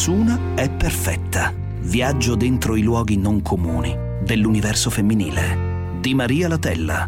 Nessuna è perfetta. Viaggio dentro i luoghi non comuni dell'universo femminile di Maria Latella.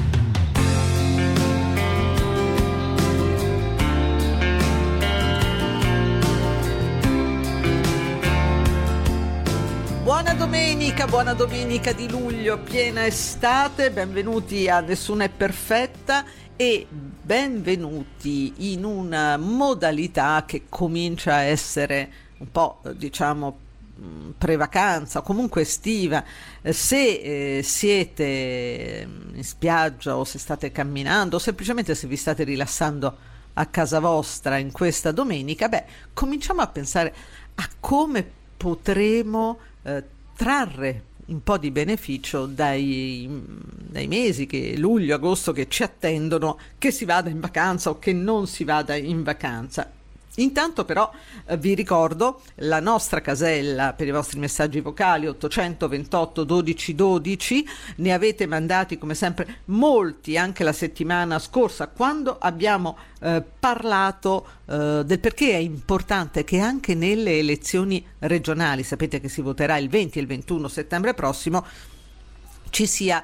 Buona domenica di luglio, piena estate, benvenuti a Nessuna è perfetta e benvenuti in una modalità che comincia a essere un po', diciamo, pre-vacanza o comunque estiva. Se siete in spiaggia o se state camminando o semplicemente se vi state rilassando a casa vostra in questa domenica, cominciamo a pensare a come potremo trarre un po' di beneficio dai mesi che luglio, agosto che ci attendono, che si vada in vacanza o che non si vada in vacanza. Intanto però vi ricordo la nostra casella per i vostri messaggi vocali 828 12 12, ne avete mandati come sempre molti anche la settimana scorsa quando abbiamo parlato del perché è importante che anche nelle elezioni regionali, sapete che si voterà il 20 e il 21 settembre prossimo, ci sia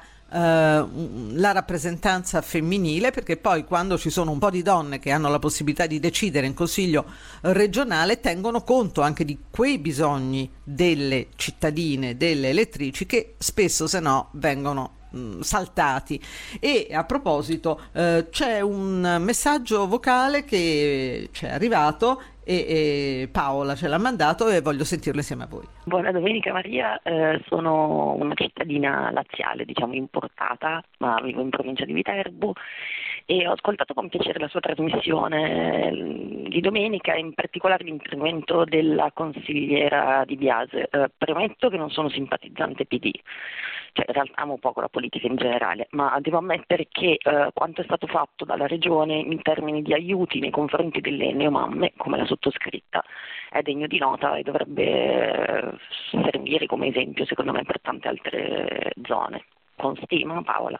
la rappresentanza femminile, perché poi quando ci sono un po' di donne che hanno la possibilità di decidere in consiglio regionale tengono conto anche di quei bisogni delle cittadine, delle elettrici che spesso se no vengono saltati. E a proposito c'è un messaggio vocale che ci è arrivato e Paola ce l'ha mandato e voglio sentirlo insieme a voi. Buona domenica Maria, sono una cittadina laziale, diciamo importata, ma vivo in provincia di Viterbo e ho ascoltato con piacere la sua trasmissione di domenica, in particolare l'intervento della consigliera Di Biase. Premetto che non sono simpatizzante PD, cioè in realtà amo poco la politica in generale, ma devo ammettere che quanto è stato fatto dalla regione in termini di aiuti nei confronti delle neomamme, come la sottoscritta, è degno di nota e dovrebbe servire come esempio secondo me per tante altre zone. Con stima, Paola.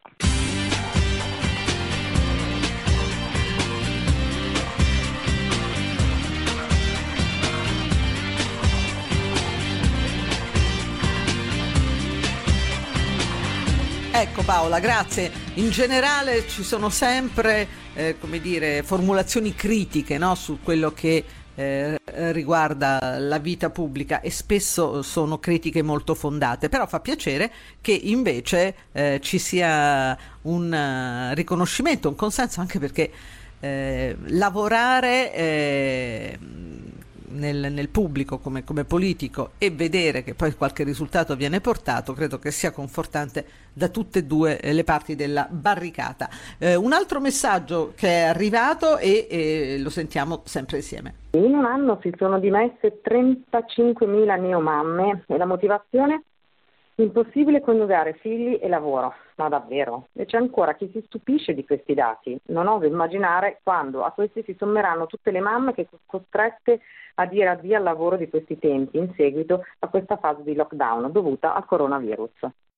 Ecco Paola, grazie. In generale ci sono sempre formulazioni critiche, no, su quello che riguarda la vita pubblica e spesso sono critiche molto fondate, però fa piacere che invece ci sia un riconoscimento, un consenso, anche perché lavorare nel pubblico come politico e vedere che poi qualche risultato viene portato, credo che sia confortante da tutte e due le parti della barricata. Un altro messaggio che è arrivato e lo sentiamo sempre insieme. In un anno si sono dimesse 35.000 neomamme e la motivazione? Impossibile coniugare figli e lavoro, ma davvero? E c'è ancora chi si stupisce di questi dati. Non oso immaginare quando a questi si sommeranno tutte le mamme che sono costrette a dire addio al lavoro di questi tempi in seguito a questa fase di lockdown dovuta al coronavirus.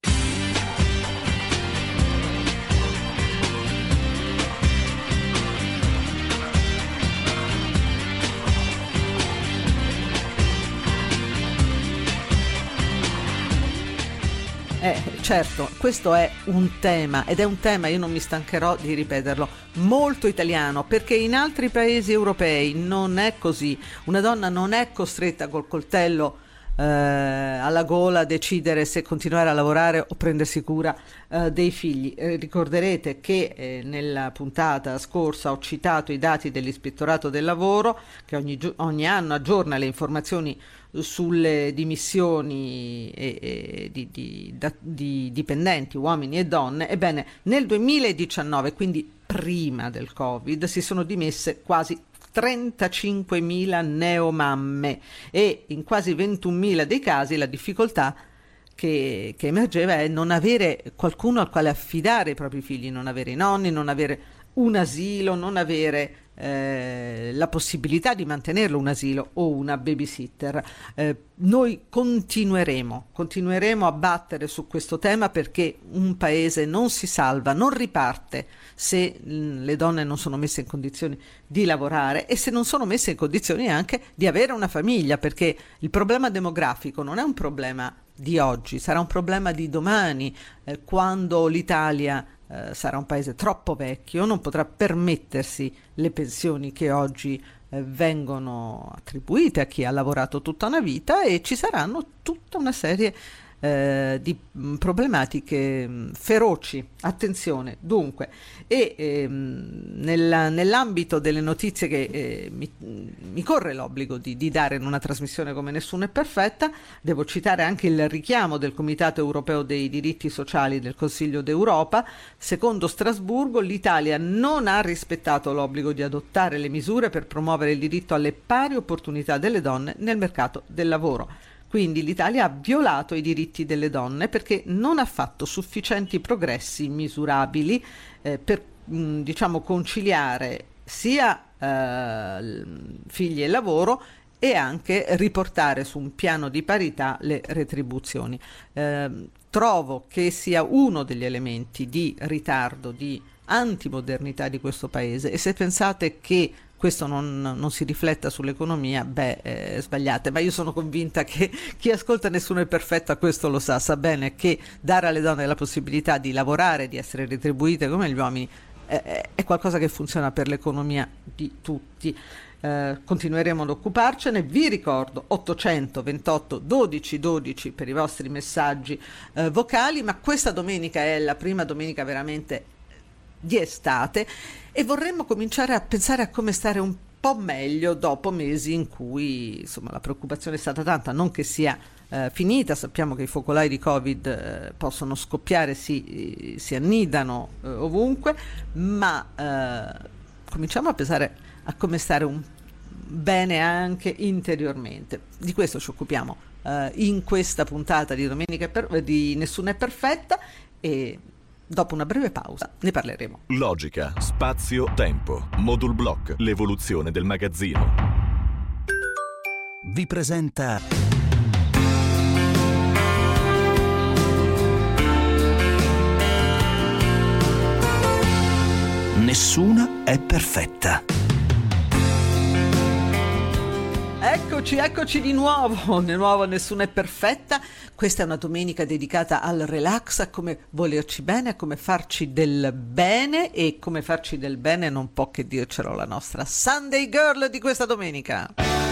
Certo, questo è un tema ed è un tema, io non mi stancherò di ripeterlo, molto italiano, perché in altri paesi europei non è così. Una donna non è costretta col coltello alla gola a decidere se continuare a lavorare o prendersi cura dei figli. Ricorderete che nella puntata scorsa ho citato i dati dell'Ispettorato del Lavoro che ogni anno aggiorna le informazioni sulle dimissioni di dipendenti, uomini e donne. Ebbene, nel 2019, quindi prima del Covid, si sono dimesse quasi 35.000 neomamme e in quasi 21.000 dei casi la difficoltà che emergeva è non avere qualcuno al quale affidare i propri figli, non avere i nonni, non avere un asilo, non avere la possibilità di mantenerlo un asilo o una babysitter. Noi continueremo a battere su questo tema, perché un paese non si salva, non riparte se le donne non sono messe in condizioni di lavorare e se non sono messe in condizioni anche di avere una famiglia, perché il problema demografico non è un problema di oggi, sarà un problema di domani, quando l'Italia sarà un paese troppo vecchio, non potrà permettersi le pensioni che oggi vengono attribuite a chi ha lavorato tutta una vita, e ci saranno tutta una serie di problematiche feroci. Attenzione dunque, e nell'ambito delle notizie che mi corre l'obbligo di dare in una trasmissione come Nessuno è perfetta, devo citare anche il richiamo del Comitato Europeo dei Diritti Sociali del Consiglio d'Europa. Secondo Strasburgo, l'Italia non ha rispettato l'obbligo di adottare le misure per promuovere il diritto alle pari opportunità delle donne nel mercato del lavoro. Quindi l'Italia ha violato i diritti delle donne perché non ha fatto sufficienti progressi misurabili per conciliare sia figli e lavoro, e anche riportare su un piano di parità le retribuzioni. Trovo che sia uno degli elementi di ritardo, di antimodernità di questo paese, e se pensate che questo non si rifletta sull'economia, sbagliate, ma io sono convinta che chi ascolta Nessuno è perfetto a questo lo sa bene che dare alle donne la possibilità di lavorare, di essere retribuite come gli uomini, è qualcosa che funziona per l'economia di tutti. Continueremo ad occuparcene. Vi ricordo 828 12 12 per i vostri messaggi vocali, ma questa domenica è la prima domenica veramente di estate e vorremmo cominciare a pensare a come stare un po' meglio dopo mesi in cui insomma la preoccupazione è stata tanta, non che sia finita. Sappiamo che i focolai di Covid possono scoppiare, si annidano ovunque, ma cominciamo a pensare a come stare bene anche interiormente. Di questo ci occupiamo in questa puntata di domenica di Nessuno è perfetta, e dopo una breve pausa ne parleremo. Logica, spazio, tempo, Modul Block, l'evoluzione del magazzino. Vi presenta Nessuna è perfetta. Eccoci di nuovo Nessuna è perfetta. Questa è una domenica dedicata al relax, a come volerci bene, a come farci del bene, e come farci del bene non può che dircelo la nostra Sunday Girl di questa domenica.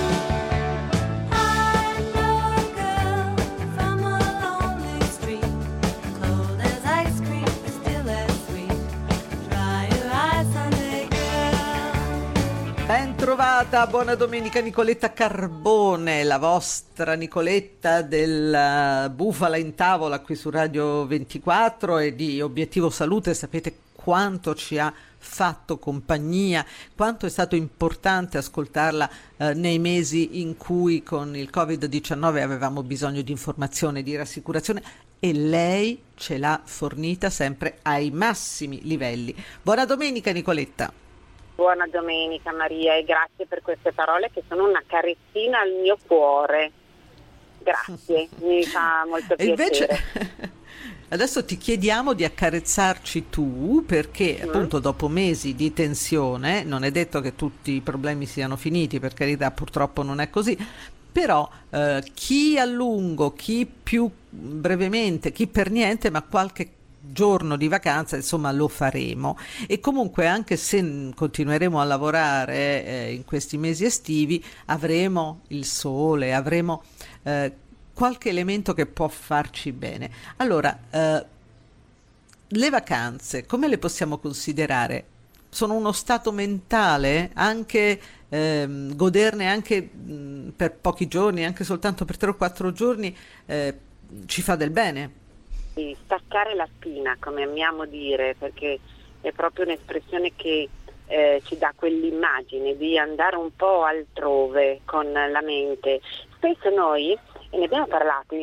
Ben trovata, buona domenica Nicoletta Carbone, la vostra Nicoletta del Bufala in tavola qui su Radio 24 e di Obiettivo Salute. Sapete quanto ci ha fatto compagnia, quanto è stato importante ascoltarla nei mesi in cui con il Covid-19 avevamo bisogno di informazione, di rassicurazione, e lei ce l'ha fornita sempre ai massimi livelli. Buona domenica Nicoletta. Buona domenica Maria, e grazie per queste parole che sono una carezzina al mio cuore. Grazie, mi fa molto piacere. Invece adesso ti chiediamo di accarezzarci tu, perché appunto dopo mesi di tensione, non è detto che tutti i problemi siano finiti, per carità, purtroppo non è così, però chi a lungo, chi più brevemente, chi per niente, ma qualche giorno di vacanza insomma lo faremo. E comunque, anche se continueremo a lavorare in questi mesi estivi, avremo il sole, avremo qualche elemento che può farci bene. Allora, le vacanze come le possiamo considerare? Sono uno stato mentale, anche goderne anche per pochi giorni, anche soltanto per 3 o 4 giorni, ci fa del bene? Di staccare la spina, come amiamo dire, perché è proprio un'espressione che ci dà quell'immagine di andare un po' altrove con la mente. Spesso noi, e ne abbiamo parlato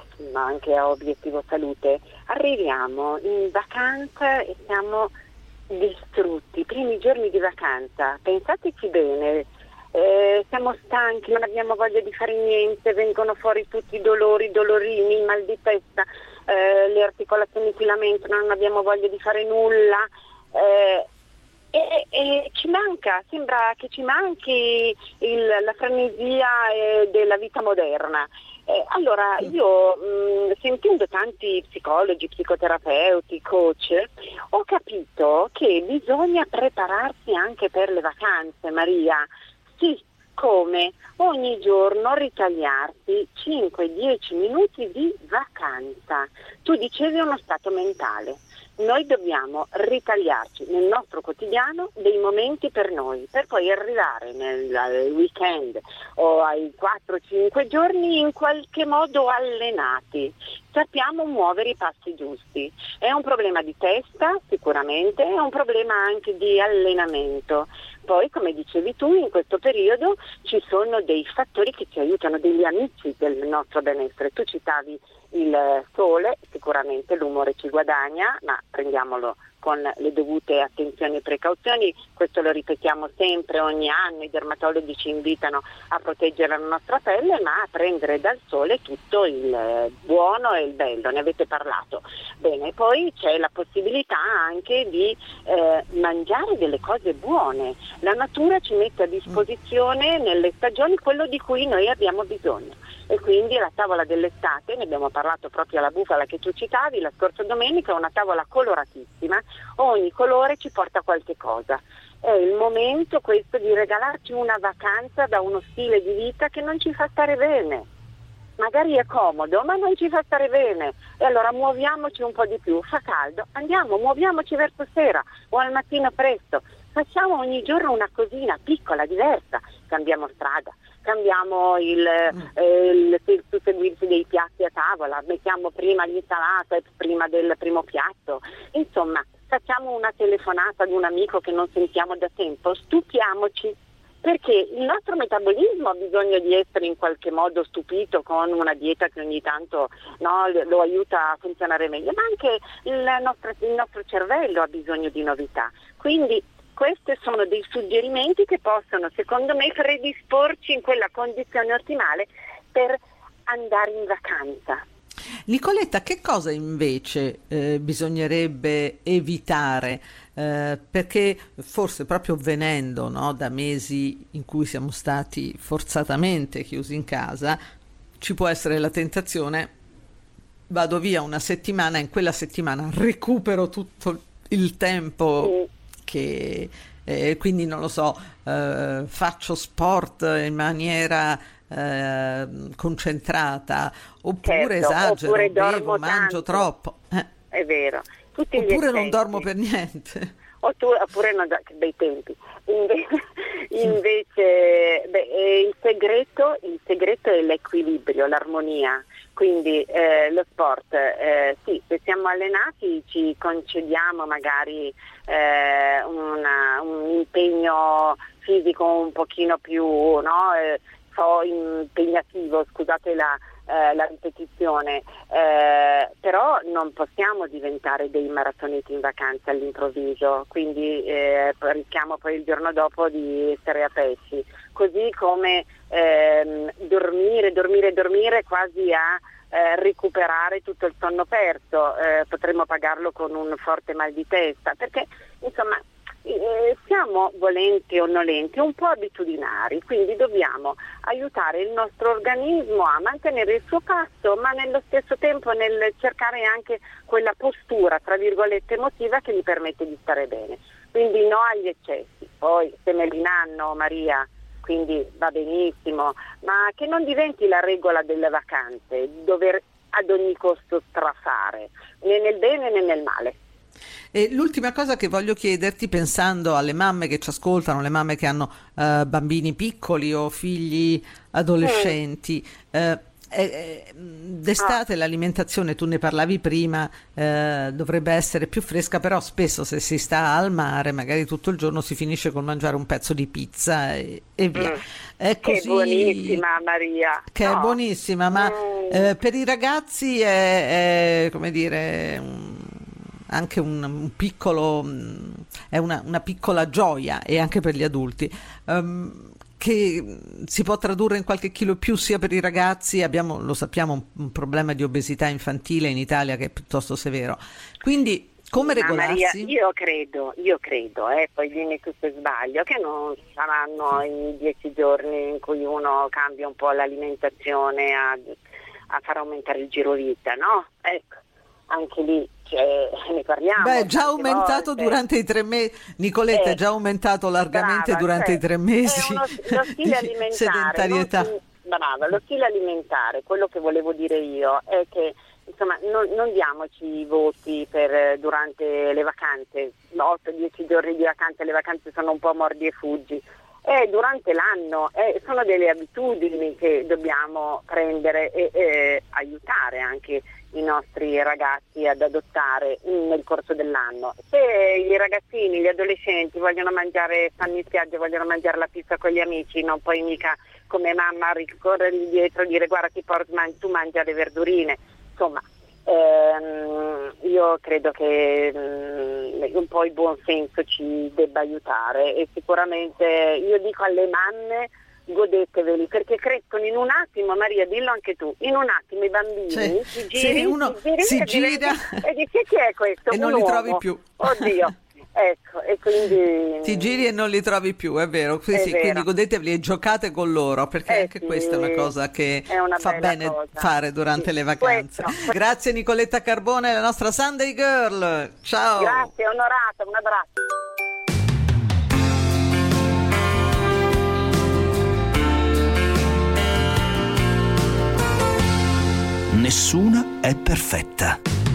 anche a Obiettivo Salute, arriviamo in vacanza e siamo distrutti, i primi giorni di vacanza, pensateci bene, siamo stanchi, non abbiamo voglia di fare niente, vengono fuori tutti i dolorini, il mal di testa, le articolazioni si lamentano, non abbiamo voglia di fare nulla, e ci manca, sembra che ci manchi la frenesia della vita moderna. Allora io sentendo tanti psicologi, psicoterapeuti, coach, ho capito che bisogna prepararsi anche per le vacanze, Maria. Sì, come? Ogni giorno ritagliarsi 5-10 minuti di vacanza. Tu dicevi uno stato mentale. Noi dobbiamo ritagliarci nel nostro quotidiano dei momenti per noi, per poi arrivare nel weekend o ai 4-5 giorni in qualche modo allenati. Sappiamo muovere i passi giusti. È un problema di testa sicuramente, è un problema anche di allenamento. Poi, come dicevi tu, in questo periodo ci sono dei fattori che ci aiutano, degli amici del nostro benessere. Tu citavi il sole, sicuramente l'umore ci guadagna, ma prendiamolo con le dovute attenzioni e precauzioni, questo lo ripetiamo sempre ogni anno, i dermatologi ci invitano a proteggere la nostra pelle, ma a prendere dal sole tutto il buono e il bello, ne avete parlato. Bene, poi c'è la possibilità anche di mangiare delle cose buone, la natura ci mette a disposizione nelle stagioni quello di cui noi abbiamo bisogno. E quindi la tavola dell'estate, ne abbiamo parlato proprio alla bufala che tu citavi la scorsa domenica, è una tavola coloratissima, ogni colore ci porta qualche cosa. È il momento questo di regalarci una vacanza da uno stile di vita che non ci fa stare bene. Magari è comodo, ma non ci fa stare bene. E allora muoviamoci un po' di più, fa caldo, andiamo, muoviamoci verso sera o al mattino presto. Facciamo ogni giorno una cosina piccola, diversa, cambiamo strada, cambiamo il susseguirsi dei piatti a tavola, mettiamo prima l'insalata prima del primo piatto, insomma facciamo una telefonata ad un amico che non sentiamo da tempo, stupiamoci, perché il nostro metabolismo ha bisogno di essere in qualche modo stupito con una dieta che ogni tanto lo aiuta a funzionare meglio, ma anche il nostro cervello ha bisogno di novità, quindi questi sono dei suggerimenti che possono, secondo me, predisporci in quella condizione ottimale per andare in vacanza. Nicoletta, che cosa invece bisognerebbe evitare? Perché forse proprio venendo, no, da mesi in cui siamo stati forzatamente chiusi in casa, ci può essere la tentazione, vado via una settimana, in quella settimana recupero tutto il tempo che quindi non lo so, faccio sport in maniera concentrata, oppure certo, esagero, oppure bevo, mangio troppo. È vero. Oppure non dormo per niente. Oppure non bei tempi. Invece il segreto è l'equilibrio, l'armonia. Quindi lo sport, sì, se siamo allenati ci concediamo magari un impegno fisico un pochino più impegnativo, scusate la ripetizione, però non possiamo diventare dei maratoneti in vacanza all'improvviso, quindi rischiamo poi il giorno dopo di essere a pesci, così come dormire quasi a recuperare tutto il sonno perso, potremmo pagarlo con un forte mal di testa, perché insomma siamo, volenti o nolenti, un po' abitudinari, quindi dobbiamo aiutare il nostro organismo a mantenere il suo passo, ma nello stesso tempo nel cercare anche quella postura, tra virgolette, emotiva che gli permette di stare bene. Quindi no agli eccessi. Poi se me li nanno, Maria, quindi va benissimo, ma che non diventi la regola delle vacanze, dover ad ogni costo strafare, né nel bene né nel male. E l'ultima cosa che voglio chiederti, pensando alle mamme che ci ascoltano, le mamme che hanno bambini piccoli o figli adolescenti, d'estate l'alimentazione, tu ne parlavi prima, dovrebbe essere più fresca, però spesso se si sta al mare magari tutto il giorno si finisce col mangiare un pezzo di pizza e via. È così, che è buonissima, Maria. Che è buonissima, ma per i ragazzi è come dire anche un piccolo, è una piccola gioia, e anche per gli adulti, che si può tradurre in qualche chilo più sia per i ragazzi. Abbiamo, lo sappiamo, un problema di obesità infantile in Italia che è piuttosto severo. Quindi come regolarsi? Maria, io credo, poi dimmi tu se sbaglio, che non saranno i 10 giorni in cui uno cambia un po' l'alimentazione a far aumentare il girovita, no? Ecco, anche lì ne parliamo. Beh, già aumentato volte. durante i 3 mesi, Nicoletta, è già aumentato largamente durante i 3 mesi. È lo stile alimentare. Sedentarietà. Brava, lo stile alimentare, quello che volevo dire io è che insomma non diamoci i voti per durante le vacanze, 8-10 giorni di vacanze, le vacanze sono un po' mordi e fuggi. Durante l'anno sono delle abitudini che dobbiamo prendere e aiutare anche i nostri ragazzi ad adottare nel corso dell'anno. Se i ragazzini, gli adolescenti vogliono mangiare, stanno in spiaggia, vogliono mangiare la pizza con gli amici, non puoi mica come mamma ricorrergli dietro e dire guarda tu mangia le verdurine. Insomma, io credo che un po' il buon senso ci debba aiutare, e sicuramente io dico alle mamme: godeteveli, perché crescono in un attimo. Maria, dillo anche tu, in un attimo i bambini si gira e dici chi è questo? E non li trovi più. Oddio. Ecco, e quindi ti giri e non li trovi più, è vero. Quindi godeteveli e giocate con loro, perché anche questa è una cosa che fa bene fare durante le vacanze. Grazie Nicoletta Carbone, la nostra Sunday Girl. Ciao. Grazie, onorata, un abbraccio. Nessuna è perfetta.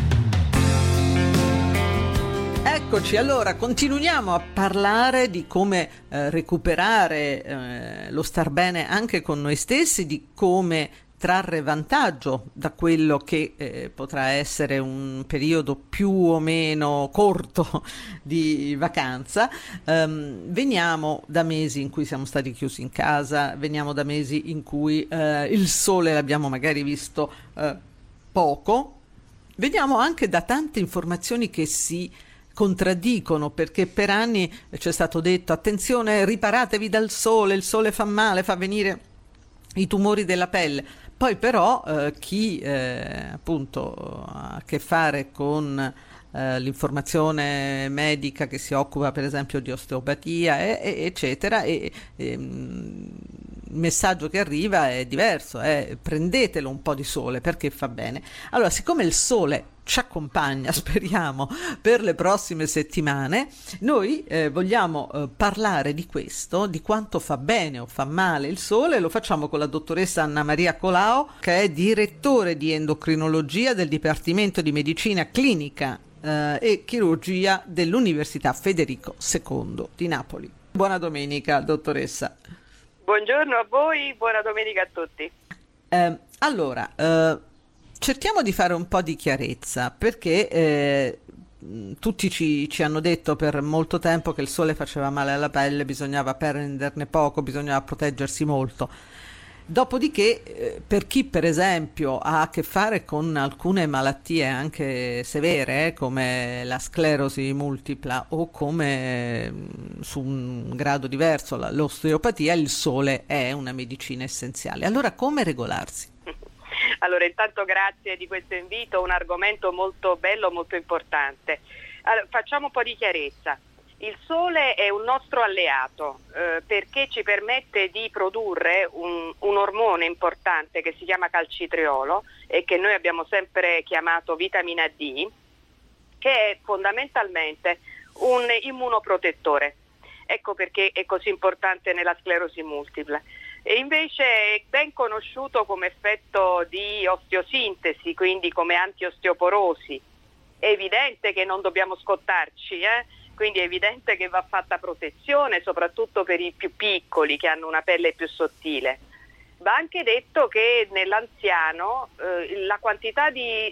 Eccoci, allora continuiamo a parlare di come recuperare lo star bene anche con noi stessi, di come trarre vantaggio da quello che potrà essere un periodo più o meno corto di vacanza. Veniamo da mesi in cui siamo stati chiusi in casa, veniamo da mesi in cui il sole l'abbiamo magari visto poco, veniamo anche da tante informazioni che si contraddicono, perché per anni ci è stato detto attenzione, riparatevi dal sole, il sole fa male, fa venire i tumori della pelle. Poi però chi appunto ha a che fare con l'informazione medica, che si occupa per esempio di osteopatia eccetera, il messaggio che arriva è diverso, prendetelo un po' di sole perché fa bene. Allora, siccome il sole ci accompagna, speriamo, per le prossime settimane, noi vogliamo parlare di questo, di quanto fa bene o fa male il sole. Lo facciamo con la dottoressa Anna Maria Colao, che è direttore di endocrinologia del Dipartimento di Medicina Clinica e Chirurgia dell'Università Federico II di Napoli. Buona domenica, dottoressa. Buongiorno a voi, buona domenica a tutti. Allora, cerchiamo di fare un po' di chiarezza, perché tutti ci hanno detto per molto tempo che il sole faceva male alla pelle, bisognava prenderne poco, bisognava proteggersi molto. Dopodiché, per chi per esempio ha a che fare con alcune malattie anche severe, come la sclerosi multipla o come su un grado diverso l'osteopatia, il sole è una medicina essenziale. Allora, come regolarsi? Allora, intanto grazie di questo invito, un argomento molto bello, molto importante. Allora, facciamo un po' di chiarezza. Il sole è un nostro alleato perché ci permette di produrre un ormone importante che si chiama calcitriolo e che noi abbiamo sempre chiamato vitamina D, che è fondamentalmente un immunoprotettore. Ecco perché è così importante nella sclerosi multipla. E invece è ben conosciuto come effetto di osteosintesi, quindi come antiosteoporosi. È evidente che non dobbiamo scottarci, quindi è evidente che va fatta protezione, soprattutto per i più piccoli che hanno una pelle più sottile. Va anche detto che nell'anziano la quantità di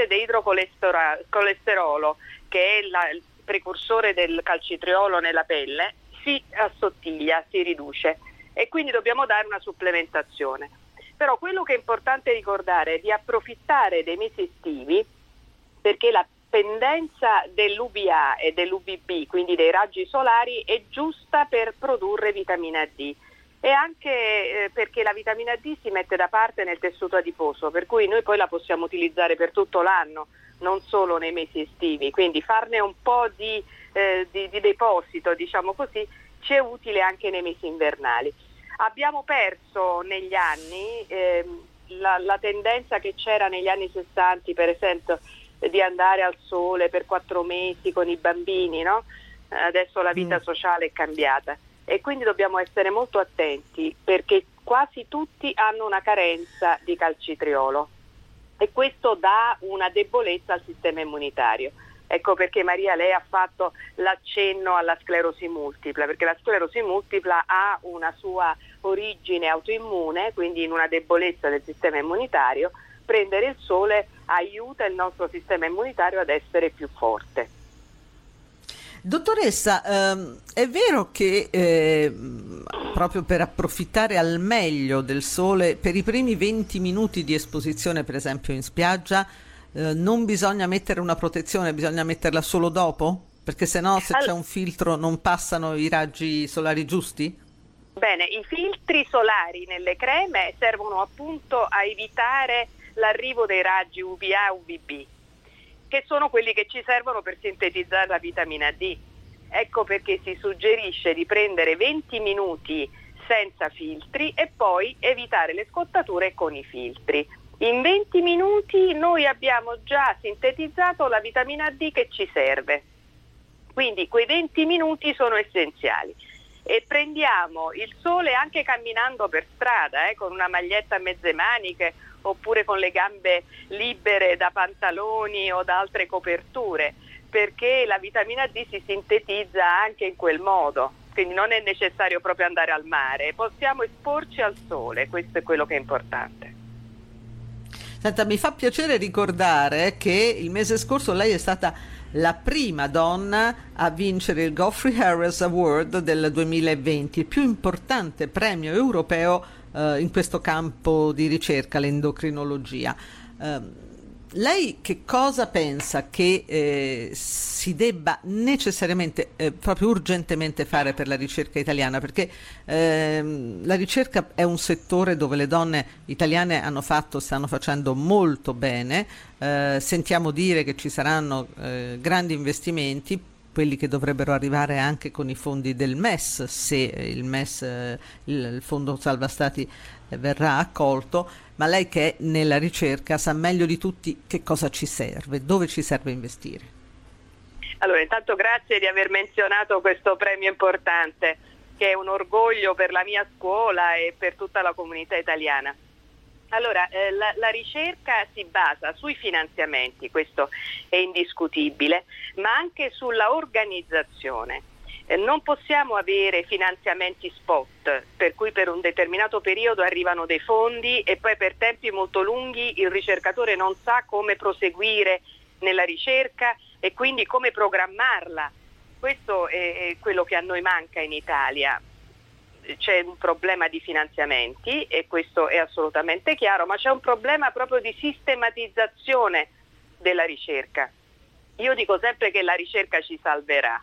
7-deidrocolesterolo, che è il precursore del calcitriolo nella pelle, si assottiglia, si riduce. E quindi dobbiamo dare una supplementazione. Però quello che è importante ricordare è di approfittare dei mesi estivi, perché dipendenza dell'UVA e dell'UVB, quindi dei raggi solari, è giusta per produrre vitamina D. E anche perché la vitamina D si mette da parte nel tessuto adiposo, per cui noi poi la possiamo utilizzare per tutto l'anno, non solo nei mesi estivi, quindi farne un po' di deposito, diciamo così, ci è utile anche nei mesi invernali. Abbiamo perso negli anni la tendenza che c'era negli anni 60, per esempio, di andare al sole per 4 mesi con i bambini, no? Adesso la vita sociale è cambiata. E quindi dobbiamo essere molto attenti perché quasi tutti hanno una carenza di calcitriolo e questo dà una debolezza al sistema immunitario. Ecco perché Maria, lei ha fatto l'accenno alla sclerosi multipla, perché la sclerosi multipla ha una sua origine autoimmune, quindi in una debolezza del sistema immunitario. Prendere il sole aiuta il nostro sistema immunitario ad essere più forte. Dottoressa, è vero che proprio per approfittare al meglio del sole, per i primi 20 minuti di esposizione, per esempio in spiaggia, non bisogna mettere una protezione, bisogna metterla solo dopo? Perché sennò se c'è un filtro non passano i raggi solari giusti? Bene, i filtri solari nelle creme servono appunto a evitare l'arrivo dei raggi UVA e UVB, che sono quelli che ci servono per sintetizzare la vitamina D. Ecco perché si suggerisce di prendere 20 minuti senza filtri e poi evitare le scottature con i filtri. In 20 minuti noi abbiamo già sintetizzato la vitamina D che ci serve, quindi quei 20 minuti sono essenziali. E prendiamo il sole anche camminando per strada, con una maglietta a mezze maniche oppure con le gambe libere da pantaloni o da altre coperture, perché la vitamina D si sintetizza anche in quel modo, quindi non è necessario proprio andare al mare, possiamo esporci al sole, questo è quello che è importante. Senta, mi fa piacere ricordare che il mese scorso lei è stata la prima donna a vincere il Geoffrey Harris Award del 2020, il più importante premio europeo in questo campo di ricerca, l'endocrinologia. Lei che cosa pensa che si debba necessariamente, proprio urgentemente fare per la ricerca italiana? Perché la ricerca è un settore dove le donne italiane stanno facendo molto bene, sentiamo dire che ci saranno grandi investimenti, quelli che dovrebbero arrivare anche con i fondi del MES, se il MES, il Fondo Salva Stati, verrà accolto, ma lei che è nella ricerca sa meglio di tutti che cosa ci serve, dove ci serve investire. Allora, intanto grazie di aver menzionato questo premio importante, che è un orgoglio per la mia scuola e per tutta la comunità italiana. Allora, la ricerca si basa sui finanziamenti, questo è indiscutibile, ma anche sulla organizzazione. Non possiamo avere finanziamenti spot, per cui per un determinato periodo arrivano dei fondi e poi per tempi molto lunghi il ricercatore non sa come proseguire nella ricerca e quindi come programmarla. Questo è quello che a noi manca in Italia. C'è un problema di finanziamenti e questo è assolutamente chiaro, ma c'è un problema proprio di sistematizzazione della ricerca. Io dico sempre che la ricerca ci salverà,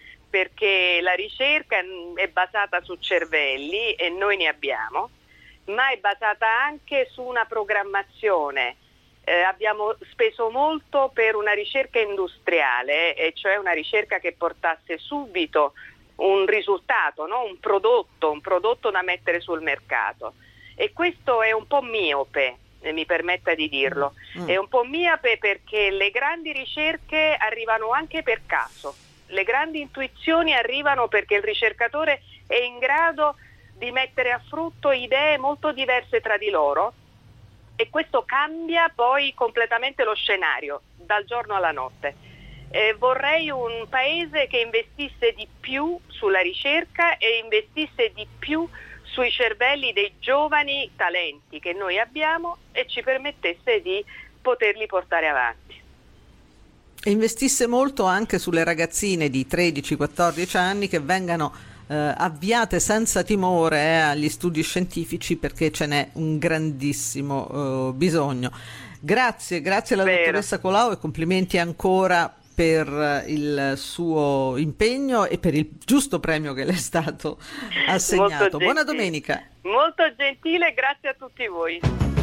perché la ricerca è basata su cervelli e noi ne abbiamo, ma è basata anche su una programmazione. Abbiamo speso molto per una ricerca industriale, e cioè una ricerca che portasse subito un risultato, no? un prodotto da mettere sul mercato, e questo è un po' miope, mi permetta di dirlo, è un po' miope perché le grandi ricerche arrivano anche per caso, le grandi intuizioni arrivano perché il ricercatore è in grado di mettere a frutto idee molto diverse tra di loro e questo cambia poi completamente lo scenario dal giorno alla notte. Vorrei un paese che investisse di più sulla ricerca e investisse di più sui cervelli dei giovani talenti che noi abbiamo e ci permettesse di poterli portare avanti. E investisse molto anche sulle ragazzine di 13-14 anni che vengano avviate senza timore agli studi scientifici, perché ce n'è un grandissimo bisogno. Grazie alla dottoressa Colau e complimenti ancora per il suo impegno e per il giusto premio che le è stato assegnato. Buona domenica. Molto gentile, grazie a tutti voi.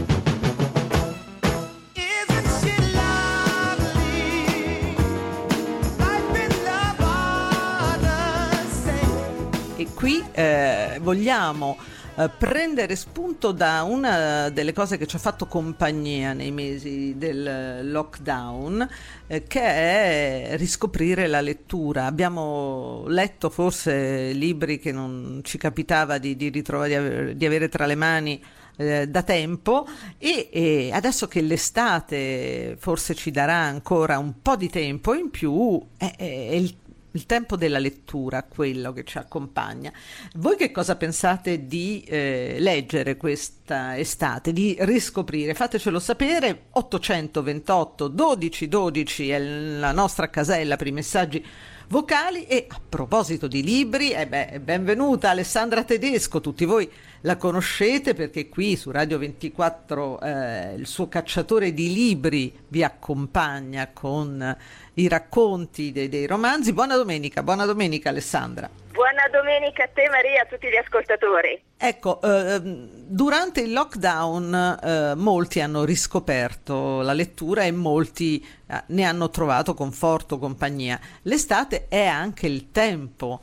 E qui vogliamo prendere spunto da una delle cose che ci ha fatto compagnia nei mesi del lockdown, che è riscoprire la lettura. Abbiamo letto forse libri che non ci capitava di ritrovare, di avere tra le mani da tempo, e adesso che l'estate forse ci darà ancora un po' di tempo in più, è il tempo della lettura, quello che ci accompagna. Voi che cosa pensate di leggere questa estate, di riscoprire? Fatecelo sapere. 828 12 12 è la nostra casella per i messaggi vocali. E a proposito di libri, benvenuta Alessandra Tedesco. Tutti voi la conoscete perché qui su Radio 24 il suo cacciatore di libri vi accompagna con i racconti dei romanzi. Buona domenica Alessandra. Buona domenica a te Maria, a tutti gli ascoltatori. Ecco, durante il lockdown molti hanno riscoperto la lettura e molti ne hanno trovato conforto, compagnia. L'estate è anche il tempo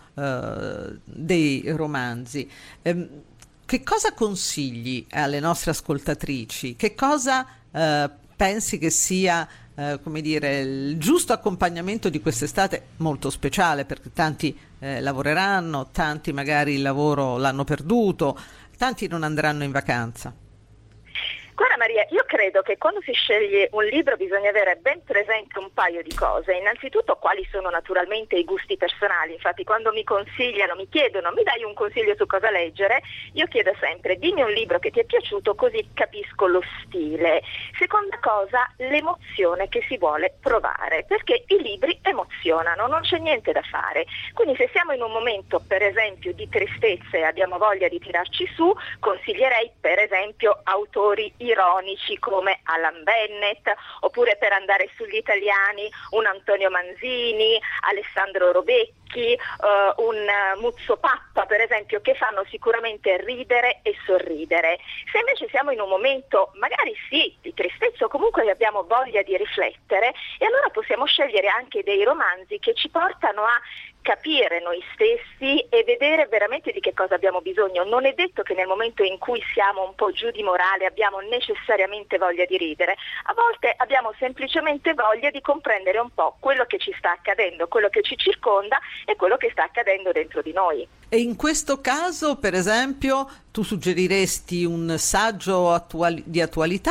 dei romanzi. Che cosa consigli alle nostre ascoltatrici? Che cosa pensi che sia come dire, il giusto accompagnamento di quest'estate molto speciale, perché tanti lavoreranno, tanti magari il lavoro l'hanno perduto, tanti non andranno in vacanza? Guarda Maria, io credo che quando si sceglie un libro bisogna avere ben presente un paio di cose. Innanzitutto quali sono naturalmente i gusti personali. Infatti quando mi consigliano, mi chiedono, mi dai un consiglio su cosa leggere? Io chiedo sempre, dimmi un libro che ti è piaciuto così capisco lo stile. Seconda cosa, l'emozione che si vuole provare, perché i libri emozionano, non c'è niente da fare. Quindi se siamo in un momento per esempio di tristezza e abbiamo voglia di tirarci su, consiglierei per esempio autori ironici come Alan Bennett, oppure per andare sugli italiani un Antonio Manzini, Alessandro Robecchi, un Muzzo Pappa per esempio, che fanno sicuramente ridere e sorridere. Se invece siamo in un momento magari sì di tristezza o comunque abbiamo voglia di riflettere, e allora possiamo scegliere anche dei romanzi che ci portano a capire noi stessi e vedere veramente di che cosa abbiamo bisogno. Non è detto che nel momento in cui siamo un po' giù di morale abbiamo necessariamente voglia di ridere, a volte abbiamo semplicemente voglia di comprendere un po' quello che ci sta accadendo, quello che ci circonda e quello che sta accadendo dentro di noi. E in questo caso, per esempio, tu suggeriresti un saggio di attualità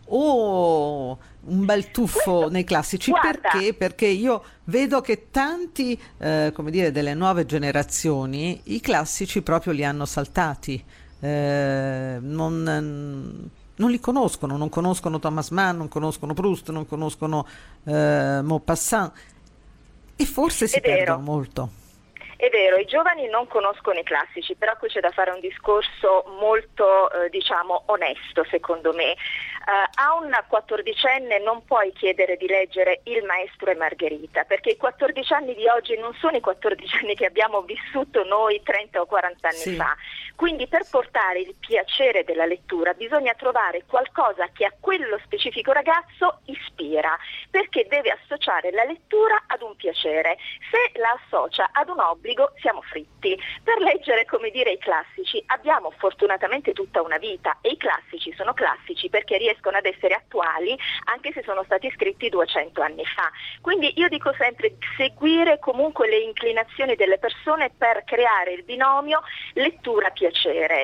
o un bel tuffo nei classici? Guarda, perché io vedo che tanti come dire, delle nuove generazioni i classici proprio li hanno saltati, non li conoscono, non conoscono Thomas Mann, non conoscono Proust, non conoscono Maupassant, e forse si perdono molto. È vero, i giovani non conoscono i classici, però qui c'è da fare un discorso molto, onesto, secondo me. A un 14enne non puoi chiedere di leggere Il Maestro e Margherita, perché i 14 anni di oggi non sono i 14 anni che abbiamo vissuto noi 30 o 40 anni fa. Quindi per portare il piacere della lettura bisogna trovare qualcosa che a quello specifico ragazzo ispira, perché deve associare la lettura ad un piacere. Se la associa ad un obbligo siamo fritti. Per leggere, come dire, i classici abbiamo fortunatamente tutta una vita, e i classici sono classici perché riescono ad essere attuali anche se sono stati scritti 200 anni fa. Quindi io dico sempre seguire comunque le inclinazioni delle persone per creare il binomio lettura-piacere.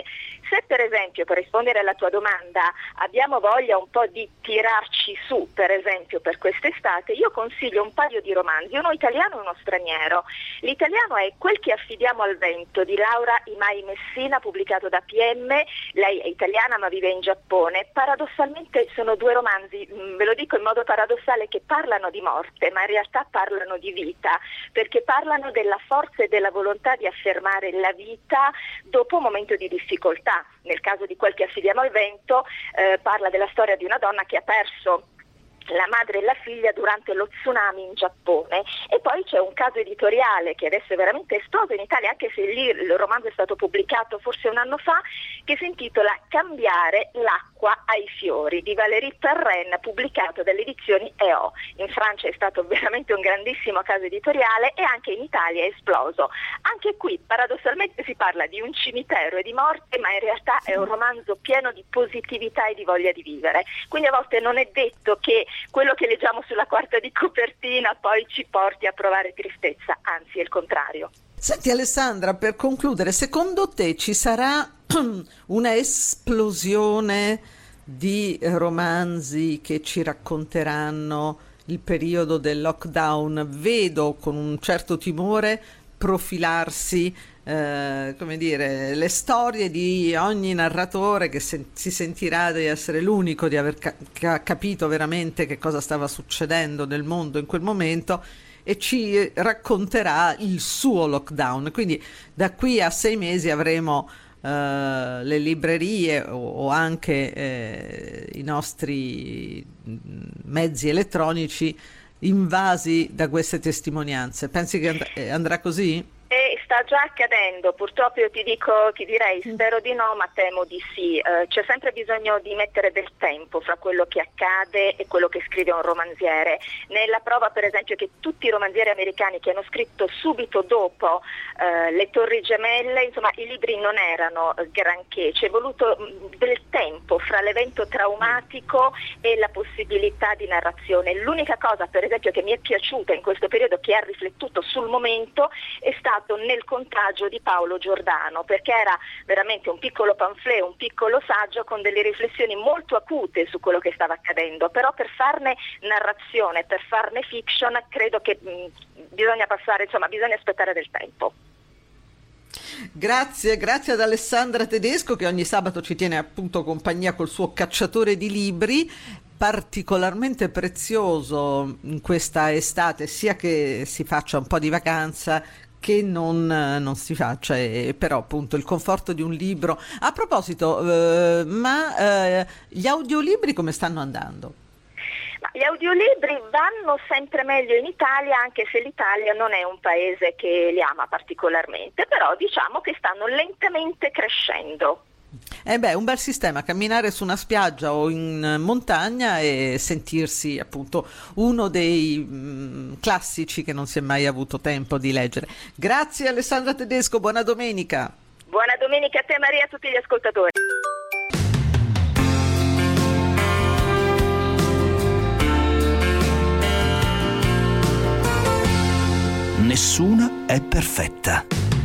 Se per esempio, per rispondere alla tua domanda, abbiamo voglia un po' di tirarci su, per esempio per quest'estate, io consiglio un paio di romanzi, uno italiano e uno straniero. L'italiano è Quel che affidiamo al vento di Laura Imai Messina, pubblicato da PM. Lei è italiana ma vive in Giappone. Paradossalmente sono due romanzi, ve lo dico in modo paradossale, che parlano di morte ma in realtà parlano di vita, perché parlano della forza e della volontà di affermare la vita dopo un momento di difficoltà. Nel caso di Quel che affidiamo al vento parla della storia di una donna che ha perso la madre e la figlia durante lo tsunami in Giappone, e poi c'è un caso editoriale che adesso è veramente esploso in Italia, anche se lì il romanzo è stato pubblicato forse un anno fa, che si intitola Cambiare l'acqua ai fiori di Valérie Perrin, pubblicato dalle edizioni EO. In Francia è stato veramente un grandissimo caso editoriale e anche in Italia è esploso. Anche qui paradossalmente si parla di un cimitero e di morte, ma in realtà è un romanzo pieno di positività e di voglia di vivere, quindi a volte non è detto che quello che leggiamo sulla quarta di copertina poi ci porti a provare tristezza, anzi è il contrario. Senti Alessandra, per concludere, secondo te ci sarà una esplosione di romanzi che ci racconteranno il periodo del lockdown? Vedo con un certo timore profilarsi come dire, le storie di ogni narratore che si sentirà di essere l'unico di aver capito veramente che cosa stava succedendo nel mondo in quel momento, e ci racconterà il suo lockdown. Quindi da qui a 6 mesi avremo le librerie o anche i nostri mezzi elettronici invasi da queste testimonianze. Pensi che andrà così? E sta già accadendo, purtroppo io ti direi spero di no, ma temo di sì. C'è sempre bisogno di mettere del tempo fra quello che accade e quello che scrive un romanziere. Nella prova per esempio che tutti i romanzieri americani che hanno scritto subito dopo Le Torri Gemelle, insomma i libri non erano granché, c'è voluto del tempo fra l'evento traumatico e la possibilità di narrazione. L'unica cosa per esempio che mi è piaciuta in questo periodo, che ha riflettuto sul momento, è stato nel contagio di Paolo Giordano, perché era veramente un piccolo pamphlet, un piccolo saggio con delle riflessioni molto acute su quello che stava accadendo, però per farne narrazione, per farne fiction, credo che bisogna aspettare del tempo. Grazie ad Alessandra Tedesco, che ogni sabato ci tiene appunto compagnia col suo cacciatore di libri, particolarmente prezioso in questa estate, sia che si faccia un po' di vacanza che non si faccia, però appunto il conforto di un libro. A proposito, gli audiolibri come stanno andando? Gli audiolibri vanno sempre meglio in Italia, anche se l'Italia non è un paese che li ama particolarmente, però diciamo che stanno lentamente crescendo. Un bel sistema, camminare su una spiaggia o in montagna e sentirsi appunto uno dei classici che non si è mai avuto tempo di leggere. Grazie Alessandra Tedesco, buona domenica. Buona domenica a te Maria, a tutti gli ascoltatori. Nessuna è perfetta.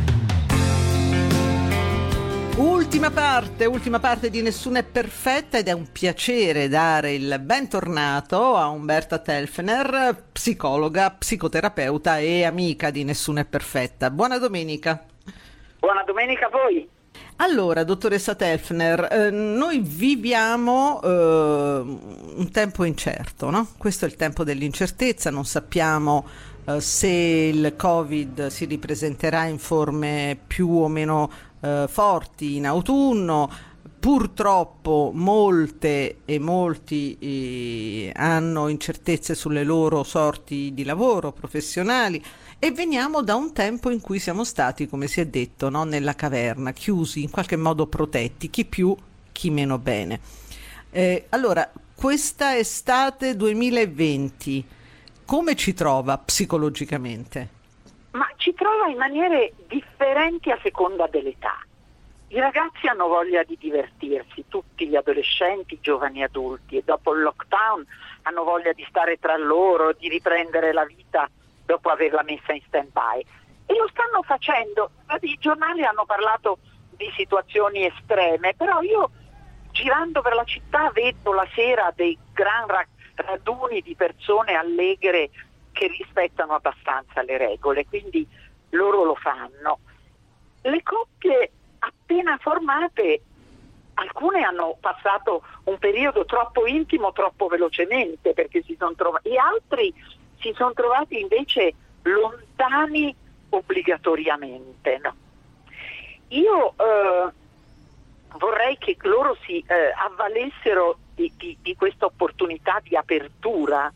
Ultima parte di Nessuna è perfetta, ed è un piacere dare il bentornato a Umberta Telfner, psicologa, psicoterapeuta e amica di Nessuna è perfetta. Buona domenica. Buona domenica a voi. Allora, dottoressa Telfner, noi viviamo un tempo incerto, no? Questo è il tempo dell'incertezza, non sappiamo se il Covid si ripresenterà in forme più o meno forti in autunno. Purtroppo molte e molti hanno incertezze sulle loro sorti di lavoro, professionali, e veniamo da un tempo in cui siamo stati, come si è detto, no? Nella caverna, chiusi, in qualche modo protetti, chi più, chi meno bene. Allora, questa estate 2020 come ci trova psicologicamente? Ma ci trova in maniere differenti a seconda dell'età. I ragazzi hanno voglia di divertirsi, tutti gli adolescenti, giovani e adulti, e dopo il lockdown hanno voglia di stare tra loro, di riprendere la vita dopo averla messa in stand-by. E lo stanno facendo. I giornali hanno parlato di situazioni estreme, però io girando per la città vedo la sera dei gran raduni di persone allegre che rispettano abbastanza le regole, quindi loro lo fanno. Le coppie appena formate, alcune hanno passato un periodo troppo intimo troppo velocemente perché si sono trovati, e altri si sono trovati invece lontani obbligatoriamente, no? Io vorrei che loro si avvalessero di questa opportunità di apertura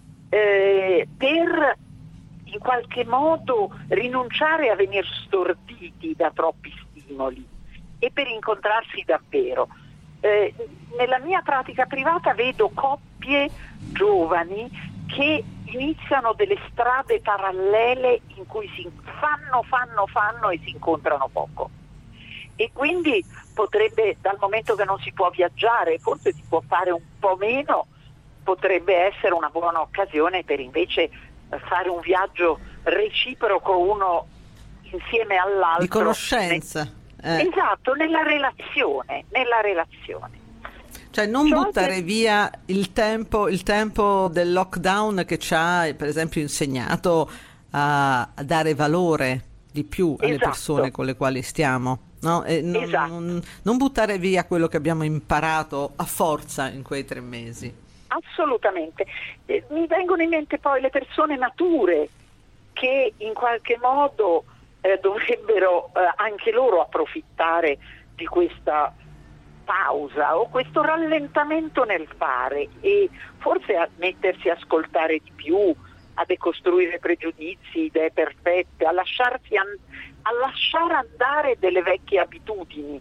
per in qualche modo rinunciare a venire storditi da troppi stimoli e per incontrarsi davvero. Nella mia pratica privata vedo coppie giovani che iniziano delle strade parallele in cui si fanno e si incontrano poco. E quindi potrebbe, dal momento che non si può viaggiare, forse si può fare un po' meno, potrebbe essere una buona occasione per invece fare un viaggio reciproco uno insieme all'altro. Di conoscenza. Esatto, nella relazione. Cioè non buttare via il tempo del lockdown che ci ha, per esempio, insegnato a dare valore di più alle persone con le quali stiamo. No? Non buttare via quello che abbiamo imparato a forza in quei 3 mesi. Assolutamente. Mi vengono in mente poi le persone mature che in qualche modo dovrebbero anche loro approfittare di questa pausa o questo rallentamento nel fare e forse a mettersi a ascoltare di più, a decostruire pregiudizi, idee perfette, a lasciare andare delle vecchie abitudini.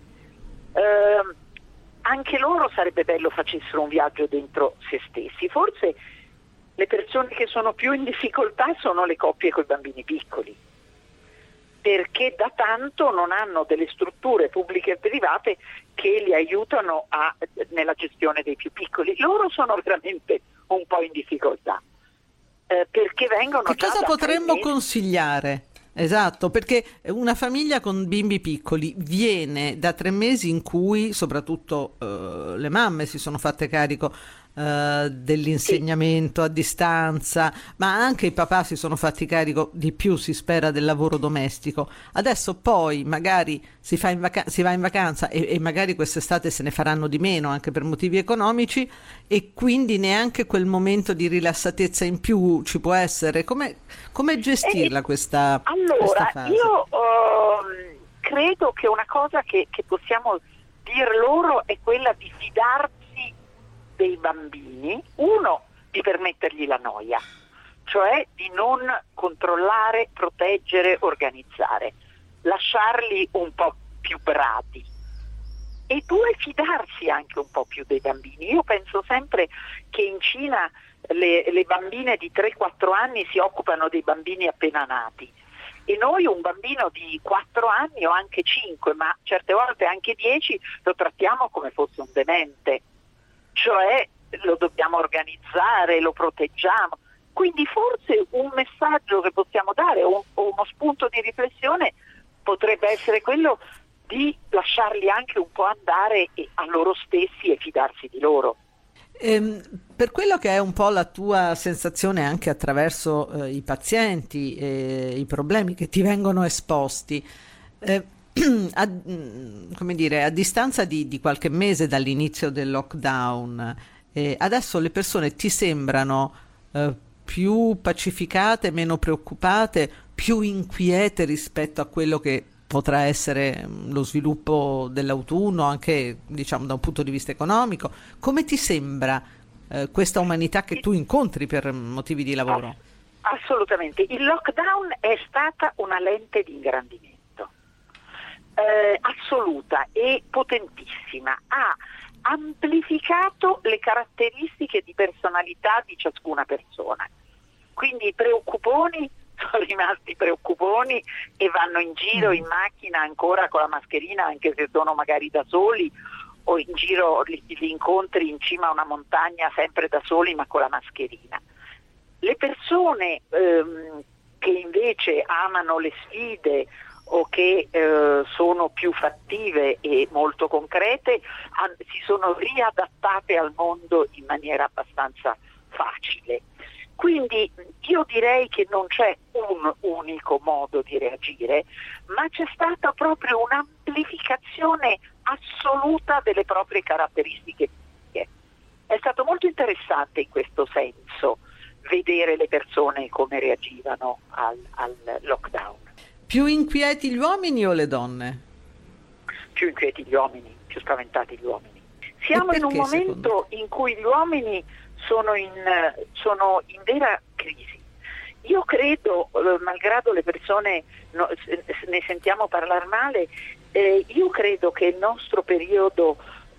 Anche loro sarebbe bello facessero un viaggio dentro se stessi. Forse le persone che sono più in difficoltà sono le coppie con i bambini piccoli, perché da tanto non hanno delle strutture pubbliche e private che li aiutano nella gestione dei più piccoli. Loro sono veramente un po' in difficoltà, perché vengono Che cosa potremmo consigliare? Esatto, perché una famiglia con bimbi piccoli viene da 3 mesi in cui soprattutto le mamme si sono fatte carico dell'insegnamento a distanza, ma anche i papà si sono fatti carico di più, si spera, del lavoro domestico. Adesso poi magari si va in vacanza e magari quest'estate se ne faranno di meno anche per motivi economici e quindi neanche quel momento di rilassatezza in più ci può essere. Come gestirla questa fase? Io credo che una cosa che possiamo dire loro è quella di fidarsi dei bambini, uno, di permettergli la noia, cioè di non controllare, proteggere, organizzare, lasciarli un po' più bravi, e 2, fidarsi anche un po' più dei bambini. Io penso sempre che in Cina le bambine di 3-4 anni si occupano dei bambini appena nati e noi un bambino di 4 anni o anche 5, ma certe volte anche 10, lo trattiamo come fosse un demente. Cioè lo dobbiamo organizzare, lo proteggiamo. Quindi forse un messaggio che possiamo dare o uno spunto di riflessione potrebbe essere quello di lasciarli anche un po' andare a loro stessi e fidarsi di loro. Per quello che è un po' la tua sensazione anche attraverso i pazienti e i problemi che ti vengono esposti, a distanza di qualche mese dall'inizio del lockdown, adesso le persone ti sembrano più pacificate, meno preoccupate, più inquiete rispetto a quello che potrà essere lo sviluppo dell'autunno, anche diciamo da un punto di vista economico? Come ti sembra questa umanità che tu incontri per motivi di lavoro? Assolutamente, il lockdown è stata una lente di ingrandimento assoluta e potentissima, ha amplificato le caratteristiche di personalità di ciascuna persona, quindi i preoccuponi sono rimasti preoccuponi e vanno in giro in macchina ancora con la mascherina, anche se sono magari da soli, o in giro li incontri in cima a una montagna sempre da soli ma con la mascherina. Le persone che invece amano le sfide o che sono più fattive e molto concrete, si sono riadattate al mondo in maniera abbastanza facile. Quindi io direi che non c'è un unico modo di reagire, ma c'è stata proprio un'amplificazione assoluta delle proprie caratteristiche. È stato molto interessante in questo senso vedere le persone come reagivano al lockdown. Più inquieti gli uomini o le donne? Più inquieti gli uomini, più spaventati gli uomini. Siamo in un momento in cui gli uomini sono in vera crisi. Io credo, malgrado le persone ne sentiamo parlare male, io credo che il nostro periodo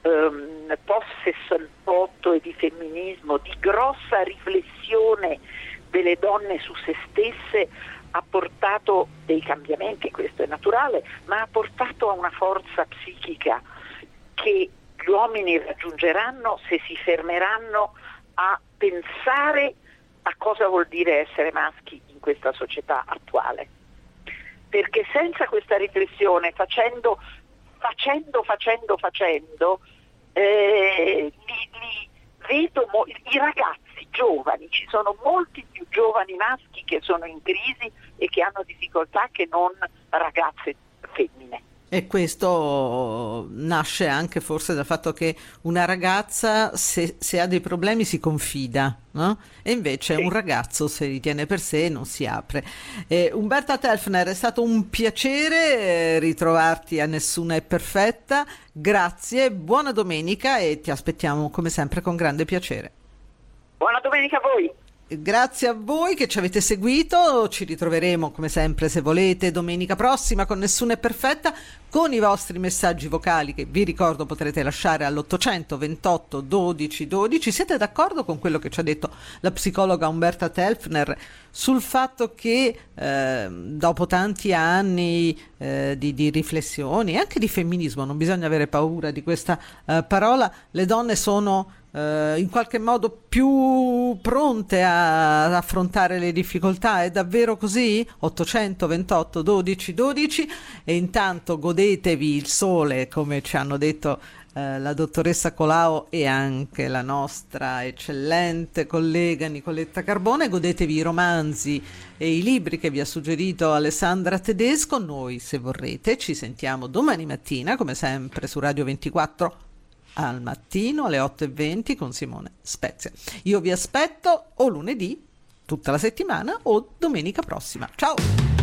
post-68 e di femminismo, di grossa riflessione delle donne su se stesse, ha portato dei cambiamenti, questo è naturale, ma ha portato a una forza psichica che gli uomini raggiungeranno se si fermeranno a pensare a cosa vuol dire essere maschi in questa società attuale. Perché senza questa riflessione, facendo, vedo i ragazzi giovani, ci sono molti più giovani maschi che sono in crisi e che hanno difficoltà che non ragazze femmine. E questo nasce anche forse dal fatto che una ragazza se ha dei problemi si confida, no? E invece un ragazzo se li tiene per sé non si apre. Umberta Telfner, è stato un piacere ritrovarti a Nessuna è perfetta, grazie, buona domenica e ti aspettiamo come sempre con grande piacere. Buona domenica a voi. Grazie a voi che ci avete seguito, ci ritroveremo come sempre se volete domenica prossima con Nessuna è perfetta con i vostri messaggi vocali che vi ricordo potrete lasciare all'800 28 12 12. Siete d'accordo con quello che ci ha detto la psicologa Umberta Telfner sul fatto che dopo tanti anni di riflessioni e anche di femminismo, non bisogna avere paura di questa parola, le donne sono in qualche modo più pronte ad affrontare le difficoltà? È davvero così? 800 28 12 12. E intanto godetevi il sole, come ci hanno detto la dottoressa Colao e anche la nostra eccellente collega Nicoletta Carbone. Godetevi i romanzi e i libri che vi ha suggerito Alessandra Tedesco. Noi, se vorrete, ci sentiamo domani mattina come sempre su Radio 24 al mattino alle 8:20 con Simone Spezia. Io vi aspetto o lunedì, tutta la settimana, o domenica prossima. Ciao!